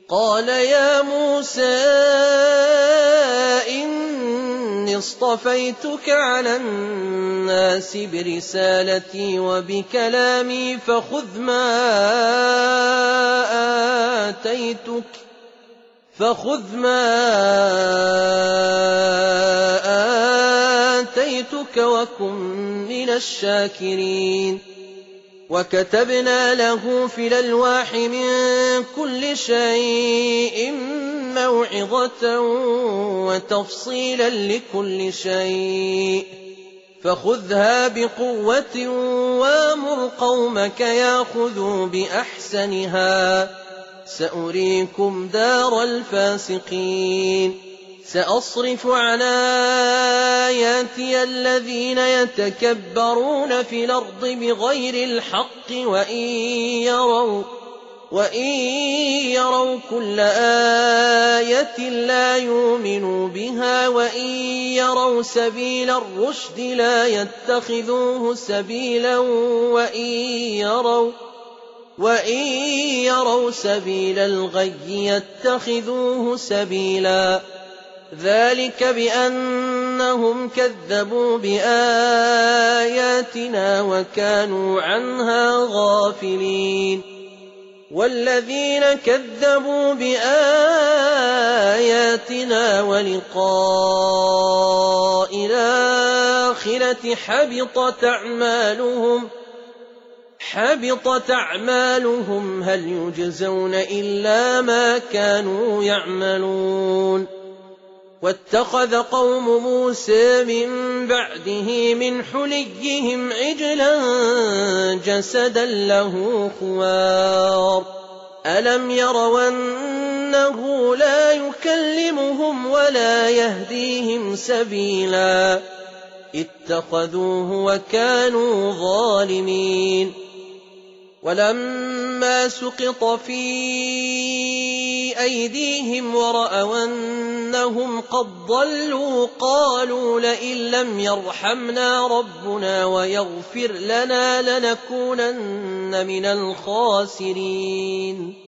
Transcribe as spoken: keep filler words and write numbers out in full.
قال يا موسى إني اصطفيتك على الناس برسالتي وبكلامي فخذ ما آتيتك فخذ ما آتيتك وكن من الشاكرين. وكتبنا له في الألواح من كل شيء موعظة وتفصيلا لكل شيء فخذها بقوة وامر قومك ياخذوا بأحسنها سأريكم دار الفاسقين. سأصرف عن آياتي الذين يتكبرون في الأرض بغير الحق وإن يروا, وإن يروا كل آية لا يؤمنوا بها وإن يروا سبيل الرشد لا يتخذوه سبيلا وإن يروا وإن يروا سبيل الغي يتخذوه سبيلا. ذلك بأنهم كذبوا بآياتنا وكانوا عنها غافلين. والذين كذبوا بآياتنا ولقاء الآخرة حبطت أعمالهم حبطت أعمالهم هل يجزون إلا ما كانوا يعملون. واتخذ قوم موسى من بعده من حليهم عجلا جسدا له خوار ألم يروا أنه لا يكلمهم ولا يهديهم سبيلا اتخذوه وكانوا ظالمين. ولما سقط في أيديهم ورأوا أنهم قد ضلوا قالوا لئن لم يرحمنا ربنا ويغفر لنا لنكونن من الخاسرين.